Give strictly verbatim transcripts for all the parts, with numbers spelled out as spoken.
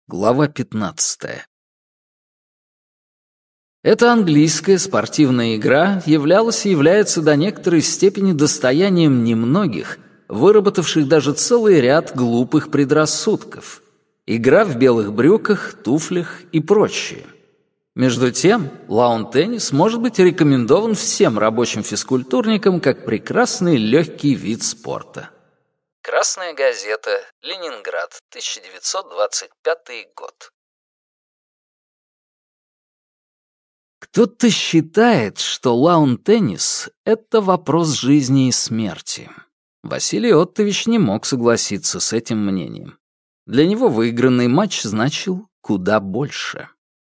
Глава пятнадцатая. Эта английская спортивная игра являлась и является до некоторой степени достоянием немногих, выработавших даже целый ряд глупых предрассудков. Игра в белых брюках, туфлях и прочее. Между тем, лаун-теннис может быть рекомендован всем рабочим физкультурникам как прекрасный легкий вид спорта. Красная газета, Ленинград, тысяча девятьсот двадцать пятый год. Кто-то считает, что лаун-теннис — это вопрос жизни и смерти. Василий Оттович не мог согласиться с этим мнением. Для него выигранный матч значил куда больше.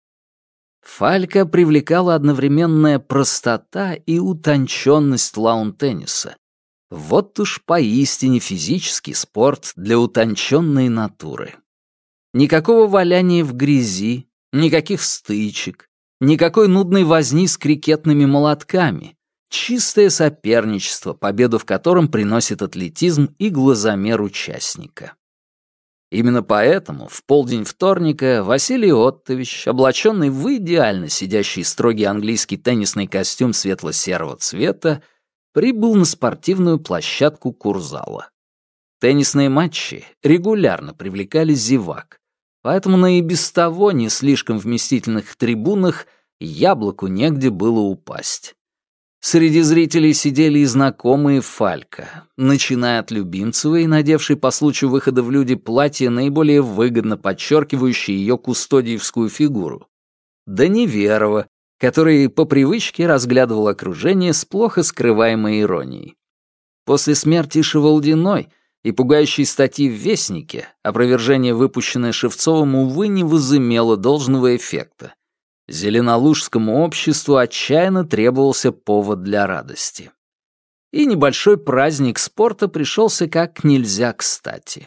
Фалька привлекала одновременная простота и утонченность лаун-тенниса. Вот уж поистине физический спорт для утонченной натуры. Никакого валяния в грязи, никаких стычек, никакой нудной возни с крикетными молотками. Чистое соперничество, победу в котором приносит атлетизм и глазомер участника. Именно поэтому в полдень вторника Василий Оттович, облаченный в идеально сидящий строгий английский теннисный костюм светло-серого цвета, прибыл на спортивную площадку Курзала. Теннисные матчи регулярно привлекали зевак, поэтому на и без того не слишком вместительных трибунах яблоку негде было упасть. Среди зрителей сидели и знакомые Фалька, начиная от Любимцевой, надевшей по случаю выхода в люди платье, наиболее выгодно подчеркивающее ее кустодиевскую фигуру, до Неверова, который по привычке разглядывал окружение с плохо скрываемой иронией. После смерти Шевалдиной и пугающей статьи в «Вестнике» опровержение, выпущенное Шевцовым, увы, не возымело должного эффекта. Зеленолужскому обществу отчаянно требовался повод для радости. И небольшой праздник спорта пришелся как нельзя кстати.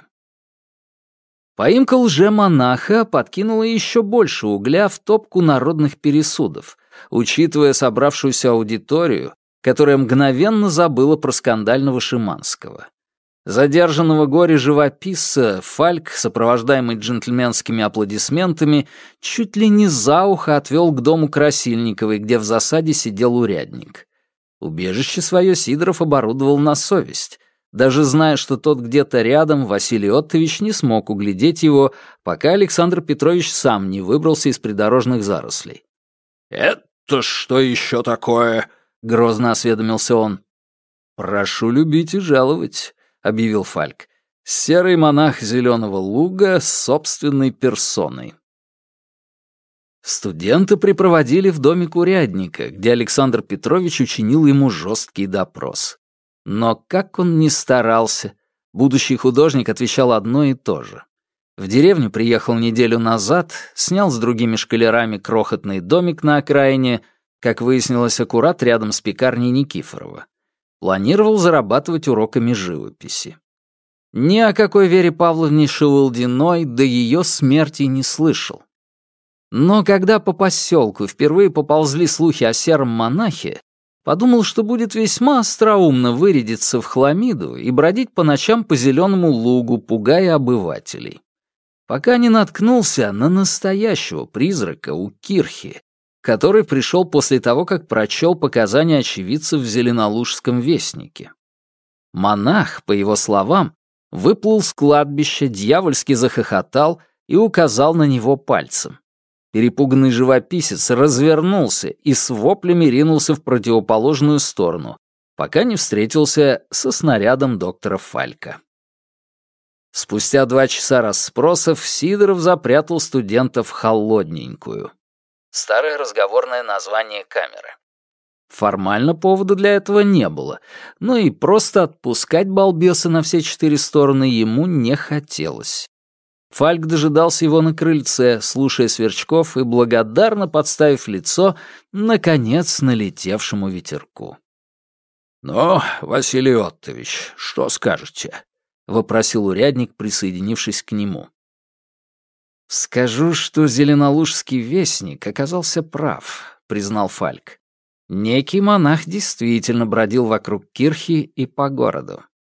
Поимка лжемонаха подкинула еще больше угля в топку народных пересудов, учитывая собравшуюся аудиторию, которая мгновенно забыла про скандального Шиманского. Задержанного горе-живописца Фальк, сопровождаемый джентльменскими аплодисментами, чуть ли не за ухо отвел к дому Красильниковой, где в засаде сидел урядник. Убежище свое Сидоров оборудовал на совесть. Даже зная, что тот где-то рядом, Василий Оттович не смог углядеть его, пока Александр Петрович сам не выбрался из придорожных зарослей. «Это что еще такое?» — грозно осведомился он. «Прошу любить и жаловать», — объявил Фальк. «Серый монах Зеленого луга с собственной персоной». Студента припроводили в домик урядника, где Александр Петрович учинил ему жесткий допрос. Но как он ни старался, будущий художник отвечал одно и то же. В деревню приехал неделю назад, снял с другими школярами крохотный домик на окраине, как выяснилось, аккурат рядом с пекарней Никифорова. Планировал зарабатывать уроками живописи. Ни о какой Вере Павловне Шевалдиной до ее смерти не слышал. Но когда по поселку впервые поползли слухи о сером монахе, подумал, что будет весьма остроумно вырядиться в хламиду и бродить по ночам по Зеленому лугу, пугая обывателей. Пока не наткнулся на настоящего призрака у кирхи, который пришел после того, как прочел показания очевидцев в Зеленолужском вестнике. Монах, по его словам, выплыл с кладбища, дьявольски захохотал и указал на него пальцем. Перепуганный живописец развернулся и с воплями ринулся в противоположную сторону, пока не встретился со снарядом доктора Фалька. Спустя два часа расспросов Сидоров запрятал студента в холодненькую. Старое разговорное название камеры. Формально повода для этого не было, но и просто отпускать балбеса на все четыре стороны ему не хотелось. Фальк дожидался его на крыльце, слушая сверчков и благодарно подставив лицо, наконец, налетевшему ветерку. «Ну, Василий Оттович, что скажете?» — вопросил урядник, присоединившись к нему. «Скажу, что Зеленолужский вестник оказался прав», — признал Фальк. Некий монах действительно бродил вокруг кирхи и по городу.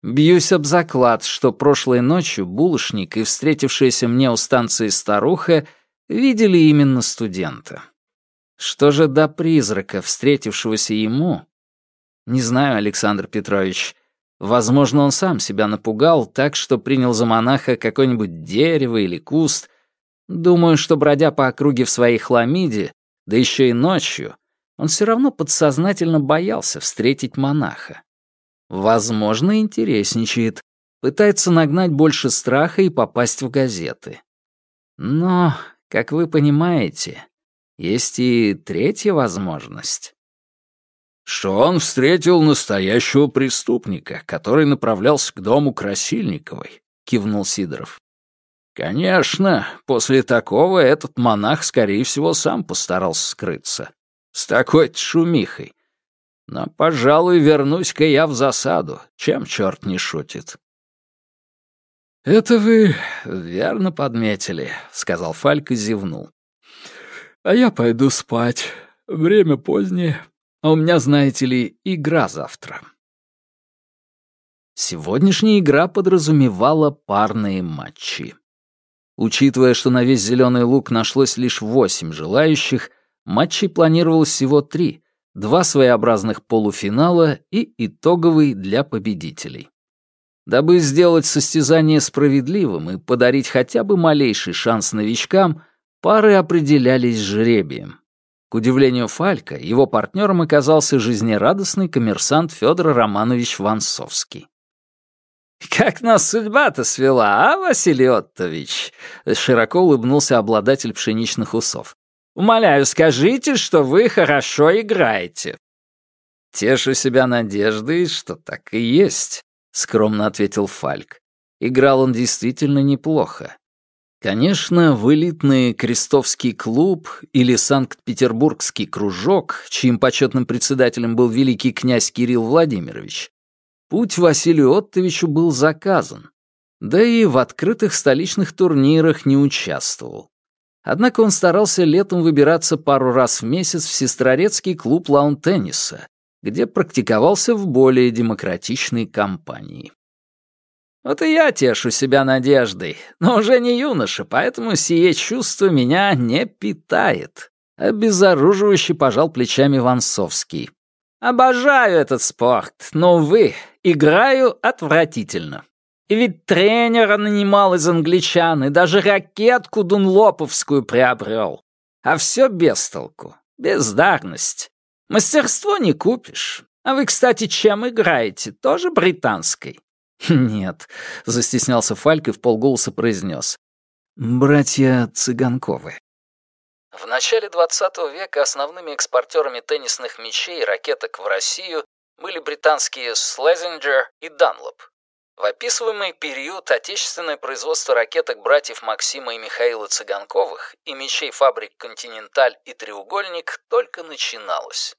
Бьюсь об заклад, что прошлой ночью булочник и встретившаяся мне у станции старуха видели именно студента. Что же до призрака, встретившегося ему? Не знаю, Александр Петрович. Возможно, он сам себя напугал так, что принял за монаха какое-нибудь дерево или куст. Думаю, что, бродя по округе в своей хламиде, да еще и ночью, он все равно подсознательно боялся встретить монаха. Возможно, интересничает, пытается нагнать больше страха и попасть в газеты. Но, как вы понимаете, есть и третья возможность. Что он встретил настоящего преступника, который направлялся к дому Красильниковой, кивнул Сидоров. Конечно, после такого этот монах, скорее всего, сам постарался скрыться. С такой-то шумихой. Но, пожалуй, вернусь-ка я в засаду, чем черт не шутит. «Это вы верно подметили», — сказал Фальк и зевнул. «А я пойду спать. Время позднее. А у меня, знаете ли, игра завтра». Сегодняшняя игра подразумевала парные матчи. Учитывая, что на весь зеленый луг нашлось лишь восемь желающих, матчей планировалось всего три, два своеобразных полуфинала и итоговый для победителей. Дабы сделать состязание справедливым и подарить хотя бы малейший шанс новичкам, пары определялись жребием. К удивлению Фалька, его партнером оказался жизнерадостный коммерсант Федор Романович Вансовский. «Как нас судьба-то свела, а, Василий Оттович?» — широко улыбнулся обладатель пшеничных усов. «Умоляю, скажите, что вы хорошо играете». «Тешу себя надеждой, что так и есть», — скромно ответил Фальк. Играл он действительно неплохо. Конечно, в элитный Крестовский клуб или Санкт-Петербургский кружок, чьим почетным председателем был великий князь Кирилл Владимирович, путь Василию Оттовичу был заказан, да и в открытых столичных турнирах не участвовал. Однако он старался летом выбираться пару раз в месяц в Сестрорецкий клуб лаун-тенниса, где практиковался в более демократичной компании. Вот и я тешу себя надеждой, но уже не юноша, поэтому сие чувство меня не питает. Обезоруживающе пожал плечами Вансовский. Обожаю этот спорт, но, увы, играю отвратительно. И ведь тренера нанимал из англичан, и даже ракетку дунлоповскую приобрел. А все без толку, бездарность. Мастерство не купишь. А вы, кстати, чем играете? Тоже британской? «Нет», — застеснялся Фальк и вполголоса произнес. «Братья Цыганковы». В начале двадцатого века основными экспортерами теннисных мячей и ракеток в Россию были британские Слезинджер и Данлоп. В описываемый период отечественное производство ракеток братьев Максима и Михаила Цыганковых и мячей фабрик «Континенталь» и «Треугольник» только начиналось.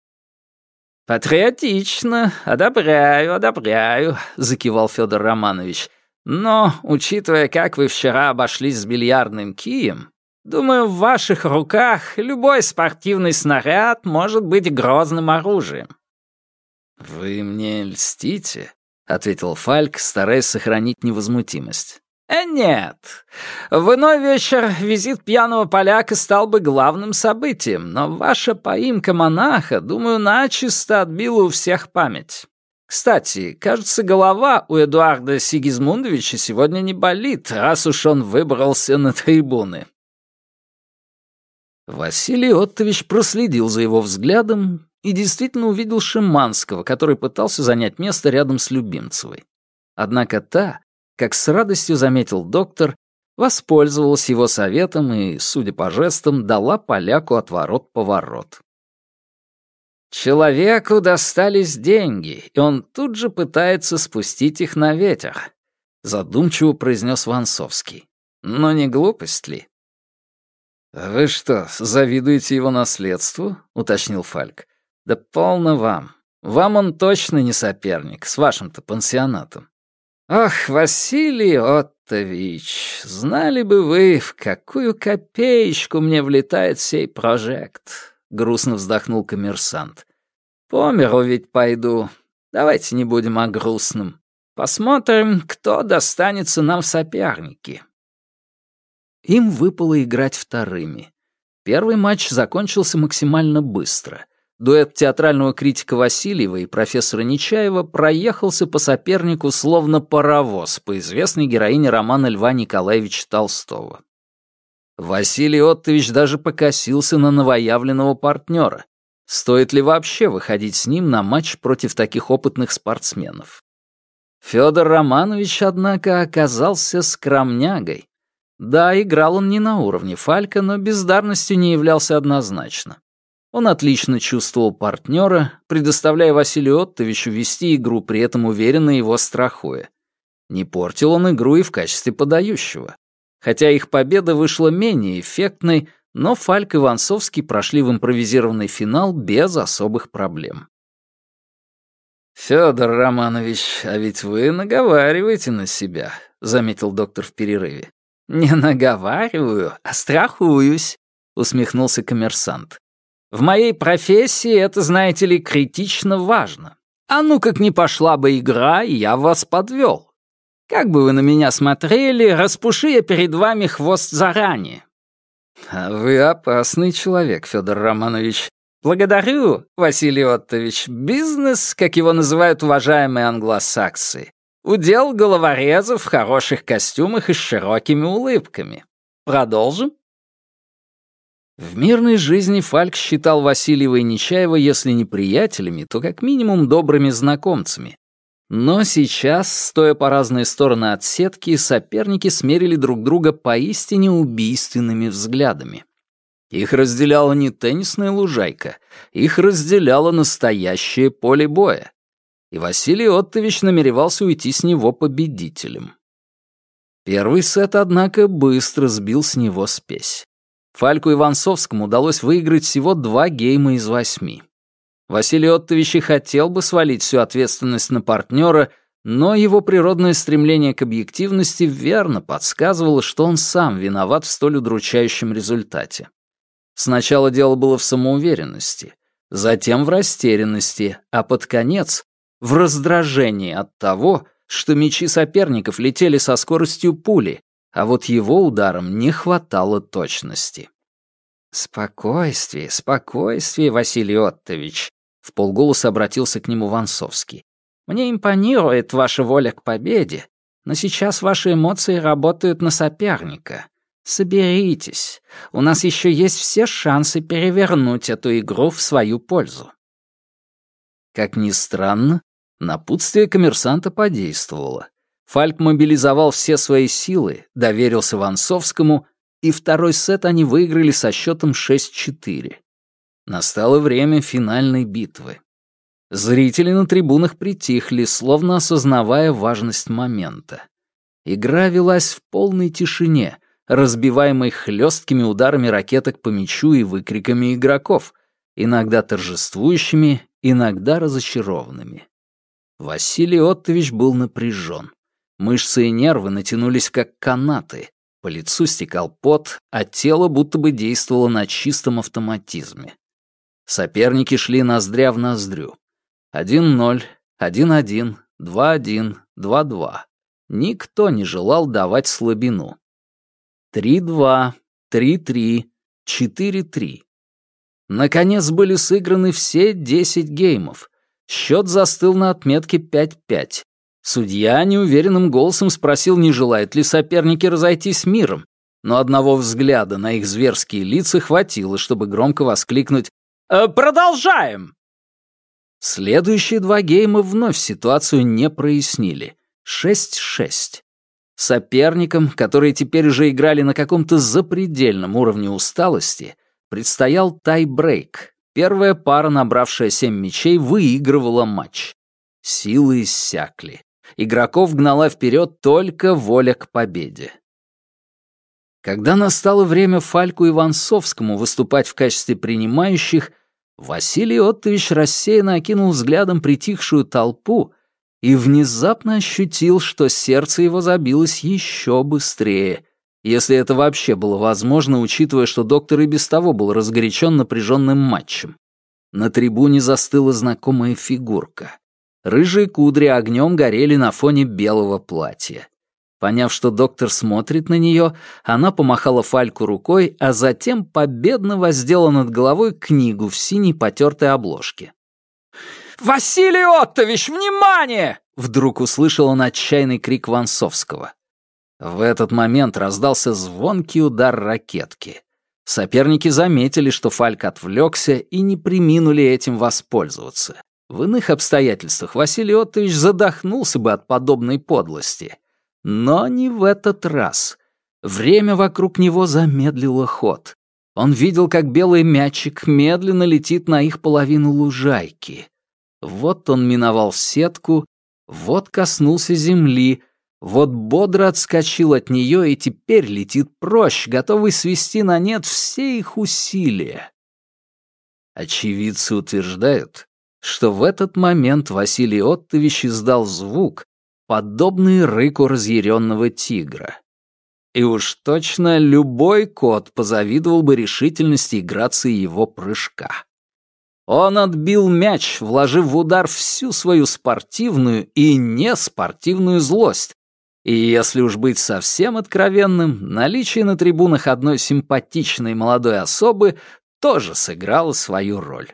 «Патриотично, одобряю, одобряю», — закивал Федор Романович. «Но, учитывая, как вы вчера обошлись с бильярдным кием, думаю, в ваших руках любой спортивный снаряд может быть грозным оружием». «Вы мне льстите», — ответил Фальк, стараясь сохранить невозмутимость. «Э, нет. В иной вечер визит пьяного поляка стал бы главным событием, но ваша поимка монаха, думаю, начисто отбила у всех память. Кстати, кажется, голова у Эдуарда Сигизмундовича сегодня не болит, раз уж он выбрался на трибуны». Василий Оттович проследил за его взглядом и действительно увидел Шиманского, который пытался занять место рядом с Любимцевой. Однако та, как с радостью заметил доктор, воспользовалась его советом и, судя по жестам, дала поляку отворот-поворот. «Человеку достались деньги, и он тут же пытается спустить их на ветер», — задумчиво произнес Вансовский. «Но не глупость ли?» «Вы что, завидуете его наследству?» — уточнил Фальк. «Да полно вам. Вам он точно не соперник, с вашим-то пансионатом». «Ох, Василий Оттович, знали бы вы, в какую копеечку мне влетает сей прожект», — грустно вздохнул коммерсант. «По миру ведь пойду. Давайте не будем о грустном. Посмотрим, кто достанется нам в соперники». Им выпало играть вторыми. Первый матч закончился максимально быстро. Дуэт театрального критика Васильева и профессора Нечаева проехался по сопернику словно паровоз по известной героине романа Льва Николаевича Толстого. Василий Оттович даже покосился на новоявленного партнера. Стоит ли вообще выходить с ним на матч против таких опытных спортсменов? Федор Романович, однако, оказался скромнягой. Да, играл он не на уровне Фалька, но бездарностью не являлся однозначно. Он отлично чувствовал партнера, предоставляя Василию Оттовичу вести игру, при этом уверенно его страхуя. Не портил он игру и в качестве подающего. Хотя их победа вышла менее эффектной, но Фальк и Ванцовский прошли в импровизированный финал без особых проблем. «Фёдор Романович, а ведь вы наговариваете на себя», — заметил доктор в перерыве. «Не наговариваю, а страхуюсь», — усмехнулся коммерсант. «В моей профессии это, знаете ли, критично важно. А ну как не пошла бы игра, и я вас подвел. Как бы вы на меня смотрели, распуши я перед вами хвост заранее». «А вы опасный человек, Федор Романович». «Благодарю, Василий Оттович. Бизнес, как его называют уважаемые англосаксы, удел головорезов в хороших костюмах и с широкими улыбками. Продолжим?» В мирной жизни Фальк считал Васильева и Нечаева, если не приятелями, то как минимум добрыми знакомцами. Но сейчас, стоя по разные стороны от сетки, соперники смерили друг друга поистине убийственными взглядами. Их разделяла не теннисная лужайка, их разделяло настоящее поле боя. И Василий Оттович намеревался уйти с него победителем. Первый сет, однако, быстро сбил с него спесь. Фальку и Ванцовскому удалось выиграть всего два гейма из восьми. Василий Оттович и хотел бы свалить всю ответственность на партнера, но его природное стремление к объективности верно подсказывало, что он сам виноват в столь удручающем результате. Сначала дело было в самоуверенности, затем в растерянности, а под конец — в раздражении от того, что мячи соперников летели со скоростью пули, а вот его ударом не хватало точности. «Спокойствие, спокойствие, Василий Оттович», — вполголоса обратился к нему Ванцовский. «Мне импонирует ваша воля к победе, но сейчас ваши эмоции работают на соперника. Соберитесь, у нас еще есть все шансы перевернуть эту игру в свою пользу». Как ни странно, напутствие коммерсанта подействовало. Фальк мобилизовал все свои силы, доверился Ванцовскому, и второй сет они выиграли со счетом шесть-четыре. Настало время финальной битвы. Зрители на трибунах притихли, словно осознавая важность момента. Игра велась в полной тишине, разбиваемой хлесткими ударами ракеток по мячу и выкриками игроков, иногда торжествующими, иногда разочарованными. Василий Оттович был напряжен. Мышцы и нервы натянулись как канаты, по лицу стекал пот, а тело будто бы действовало на чистом автоматизме. Соперники шли ноздря в ноздрю. один ноль, один один, два один, два два. Никто не желал давать слабину. три два, три три, четыре три. Наконец были сыграны все десять геймов. Счет застыл на отметке пять пять. Судья неуверенным голосом спросил, не желают ли соперники разойтись миром, но одного взгляда на их зверские лица хватило, чтобы громко воскликнуть «Продолжаем!». Следующие два гейма вновь ситуацию не прояснили. шесть шесть. Соперникам, которые теперь уже играли на каком-то запредельном уровне усталости, предстоял тай-брейк. Первая пара, набравшая семь мячей, выигрывала матч. Силы иссякли. Игроков гнала вперед только воля к победе. Когда настало время Фальку и Ванцовскому выступать в качестве принимающих, Василий Оттович рассеянно окинул взглядом притихшую толпу и внезапно ощутил, что сердце его забилось еще быстрее, если это вообще было возможно, учитывая, что доктор и без того был разгорячен напряженным матчем. На трибуне застыла знакомая фигурка. Рыжие кудри огнем горели на фоне белого платья. Поняв, что доктор смотрит на нее, она помахала Фальку рукой, а затем победно воздела над головой книгу в синей потертой обложке. «Василий Оттович, внимание!» Вдруг услышал он отчаянный крик Вонсовского. В этот момент раздался звонкий удар ракетки. Соперники заметили, что Фальк отвлекся, и не преминули этим воспользоваться. В иных обстоятельствах Василий Оттович задохнулся бы от подобной подлости. Но не в этот раз. Время вокруг него замедлило ход. Он видел, как белый мячик медленно летит на их половину лужайки. Вот он миновал сетку, вот коснулся земли, вот бодро отскочил от нее и теперь летит прочь, готовый свести на нет все их усилия. Очевидцы утверждают, что в этот момент Василий Оттович издал звук, подобный рыку разъяренного тигра. И уж точно любой кот позавидовал бы решительности и грации его прыжка. Он отбил мяч, вложив в удар всю свою спортивную и неспортивную злость. И если уж быть совсем откровенным, наличие на трибунах одной симпатичной молодой особы тоже сыграло свою роль.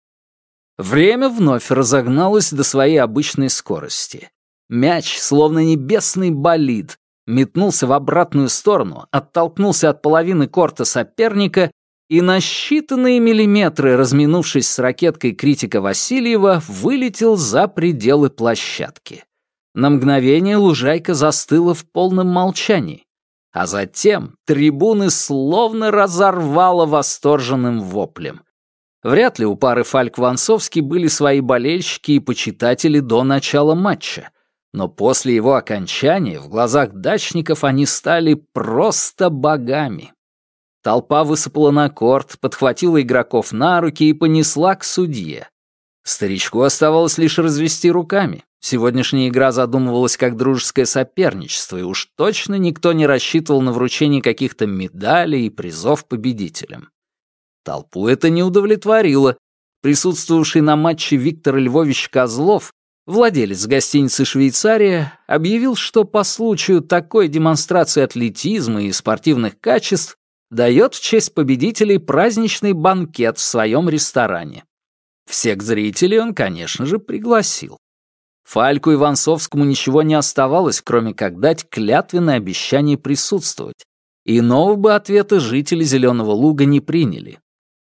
Время вновь разогналось до своей обычной скорости. Мяч, словно небесный болид, метнулся в обратную сторону, оттолкнулся от половины корта соперника и на считанные миллиметры, разминувшись с ракеткой критика Васильева, вылетел за пределы площадки. На мгновение лужайка застыла в полном молчании, а затем трибуны словно разорвало восторженным воплем. Вряд ли у пары Фальк-Вонсовский были свои болельщики и почитатели до начала матча, но после его окончания в глазах дачников они стали просто богами. Толпа высыпала на корт, подхватила игроков на руки и понесла к судье. Старичку оставалось лишь развести руками. Сегодняшняя игра задумывалась как дружеское соперничество, и уж точно никто не рассчитывал на вручение каких-то медалей и призов победителям. Толпу это не удовлетворило. Присутствовавший на матче Виктор Львович Козлов, владелец гостиницы «Швейцария», объявил, что по случаю такой демонстрации атлетизма и спортивных качеств дает в честь победителей праздничный банкет в своем ресторане. Всех зрителей он, конечно же, пригласил. Фальку и Вонсовскому ничего не оставалось, кроме как дать клятвенное обещание присутствовать. Иного бы ответа жители Зеленого Луга не приняли.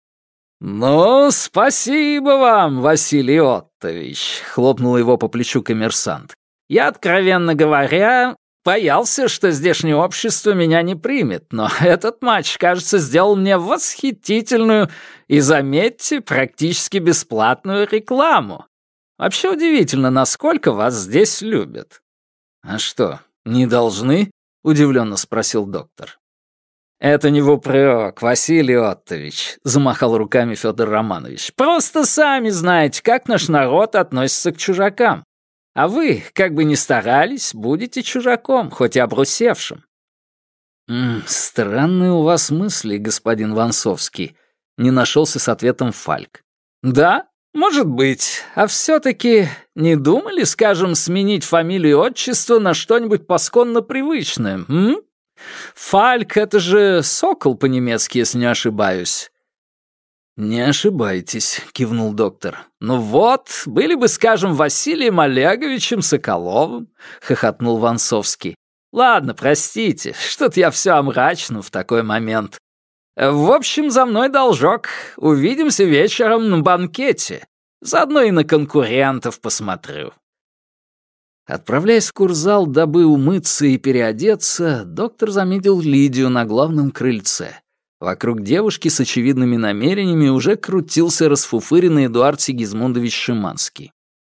«Ну, спасибо вам, Василий Оттович», — хлопнул его по плечу коммерсант. «Я, откровенно говоря, боялся, что здешнее общество меня не примет, но этот матч, кажется, сделал мне восхитительную и, заметьте, практически бесплатную рекламу. Вообще удивительно, насколько вас здесь любят». «А что, не должны?» — удивленно спросил доктор. «Это не в упрек, Василий Оттович», — замахал руками Федор Романович. «Просто сами знаете, как наш народ относится к чужакам. А вы, как бы ни старались, будете чужаком, хоть и обрусевшим». «М-м, странные у вас мысли, господин Вонсовский», — не нашелся с ответом Фальк. «Да, может быть. А все-таки не думали, скажем, сменить фамилию и отчество на что-нибудь посконно привычное, м? Фальк — это же сокол по-немецки, если не ошибаюсь». «Не ошибаетесь», — кивнул доктор. «Ну вот, были бы, скажем, Василием Олеговичем Соколовым», — хохотнул Вонсовский. «Ладно, простите, что-то я все омрачну в такой момент. В общем, за мной должок. Увидимся вечером на банкете. Заодно и на конкурентов посмотрю». Отправляясь в курзал, дабы умыться и переодеться, доктор заметил Лидию на главном крыльце. Вокруг девушки с очевидными намерениями уже крутился расфуфыренный Эдуард Сигизмундович Шиманский.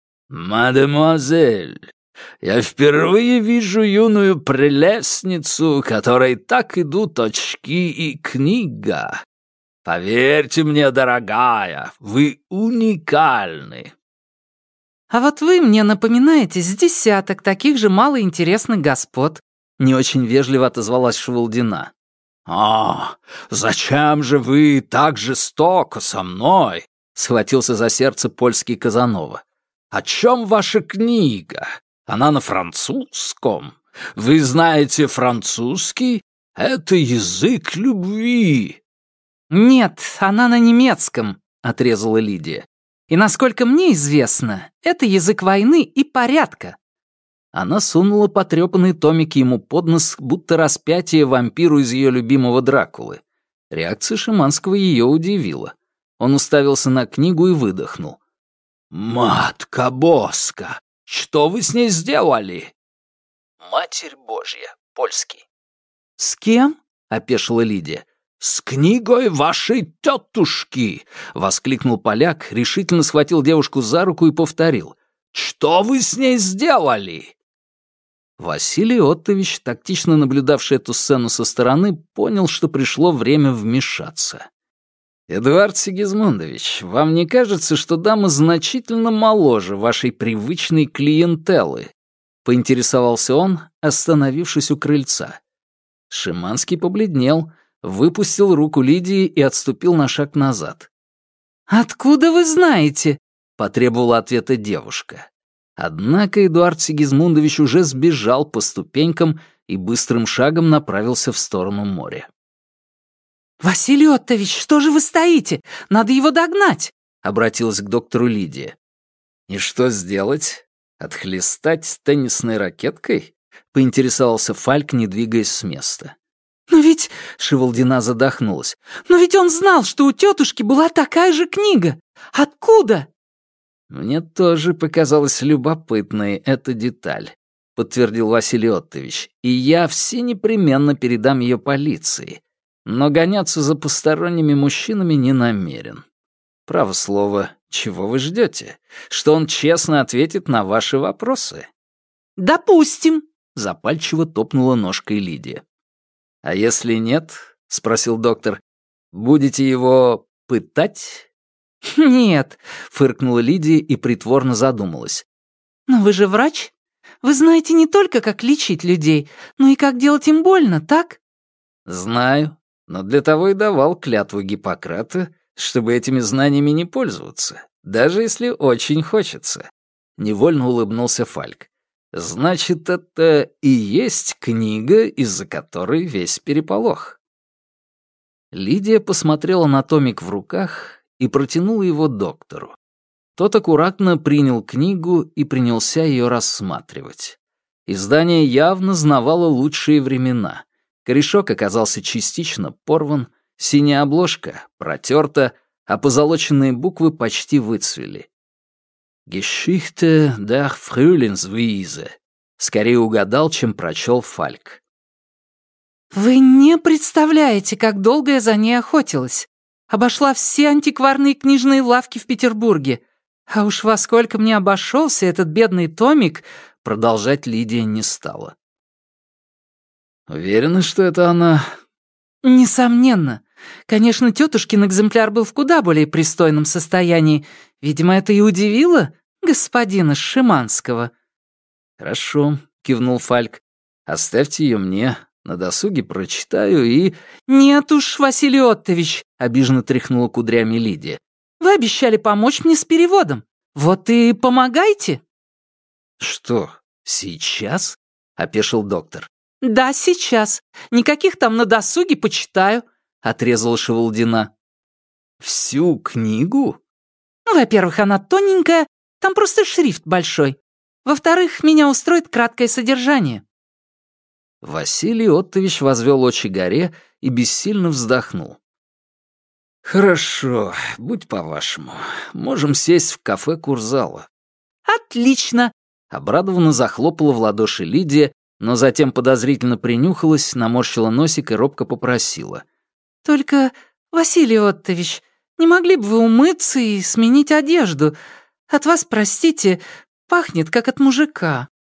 «Мадемуазель, я впервые вижу юную прелестницу, которой так идут очки и книга. Поверьте мне, дорогая, вы уникальны». «А вот вы мне напоминаете с десяток таких же малоинтересных господ», — не очень вежливо отозвалась Швалдина. «А, зачем же вы так жестоко со мной?» — схватился за сердце польский Казанова. О чем ваша книга? Она на французском. Вы знаете французский? Это язык любви». «Нет, она на немецком», — отрезала Лидия. «И насколько мне известно, это язык войны и порядка». Она сунула потрепанный томик ему под нос, будто распятие вампиру из ее любимого Дракулы. Реакция Шиманского ее удивила. Он уставился на книгу и выдохнул. «Матка Боска, что вы с ней сделали?» «Матерь Божья», польский. «С кем?» — опешила Лидия. «С книгой вашей тетушки!» — воскликнул поляк, решительно схватил девушку за руку и повторил. «Что вы с ней сделали?» Василий Оттович, тактично наблюдавший эту сцену со стороны, понял, что пришло время вмешаться. «Эдуард Сигизмундович, вам не кажется, что дама значительно моложе вашей привычной клиентелы?» — поинтересовался он, остановившись у крыльца. Шиманский побледнел, выпустил руку Лидии и отступил на шаг назад. «Откуда вы знаете?» — потребовала ответа девушка. Однако Эдуард Сигизмундович уже сбежал по ступенькам и быстрым шагом направился в сторону моря. «Василий Оттович, что же вы стоите? Надо его догнать!» — обратилась к доктору Лидия. «И что сделать? Отхлестать теннисной ракеткой?» — поинтересовался Фальк, не двигаясь с места. «Но ведь...» — Шевалдина задохнулась. «Но ведь он знал, что у тетушки была такая же книга. Откуда?» «Мне тоже показалась любопытной эта деталь», — подтвердил Василий Оттович, «и я все непременно передам ее полиции, но гоняться за посторонними мужчинами не намерен. Право слово, чего вы ждете? Что он честно ответит на ваши вопросы?» «Допустим», — запальчиво топнула ножкой Лидия. «А если нет, — спросил доктор, — будете его пытать?» «Нет», — фыркнула Лидия и притворно задумалась. «Но вы же врач. Вы знаете не только, как лечить людей, но и как делать им больно, так?» «Знаю, но для того и давал клятву Гиппократа, чтобы этими знаниями не пользоваться, даже если очень хочется». Невольно улыбнулся Фальк. «Значит, это и есть книга, из-за которой весь переполох». Лидия посмотрела на томик в руках и протянула его доктору. Тот аккуратно принял книгу и принялся ее рассматривать. Издание явно знавало лучшие времена. Корешок оказался частично порван, синяя обложка протерта, а позолоченные буквы почти выцвели. «Geschichte der Frühlingswiese» скорее угадал, чем прочел Фальк. «Вы не представляете, как долго я за ней охотилась. Обошла все антикварные книжные лавки в Петербурге. А уж во сколько мне обошелся этот бедный томик», продолжать Лидия не стала. «Уверена, что это она?» «Несомненно. Конечно, тетушкин экземпляр был в куда более пристойном состоянии. Видимо, это и удивило господина Шиманского». «Хорошо», — кивнул Фальк. «Оставьте ее мне. На досуге прочитаю и...» «Нет уж, Василий Оттович», — обиженно тряхнула кудрями Лидия. «Вы обещали помочь мне с переводом. Вот и помогайте». «Что, сейчас?» — опешил доктор. «Да, сейчас. Никаких там на досуге почитаю», — отрезала Шевалдина. «Всю книгу?» «Ну, во-первых, она тоненькая, там просто шрифт большой. Во-вторых, меня устроит краткое содержание». Василий Оттович возвел очи горе и бессильно вздохнул. «Хорошо, будь по-вашему. Можем сесть в кафе Курзала». «Отлично!» — обрадованно захлопала в ладоши Лидия, но затем подозрительно принюхалась, наморщила носик и робко попросила. «Только, Василий Оттович, не могли бы вы умыться и сменить одежду? От вас, простите, пахнет, как от мужика».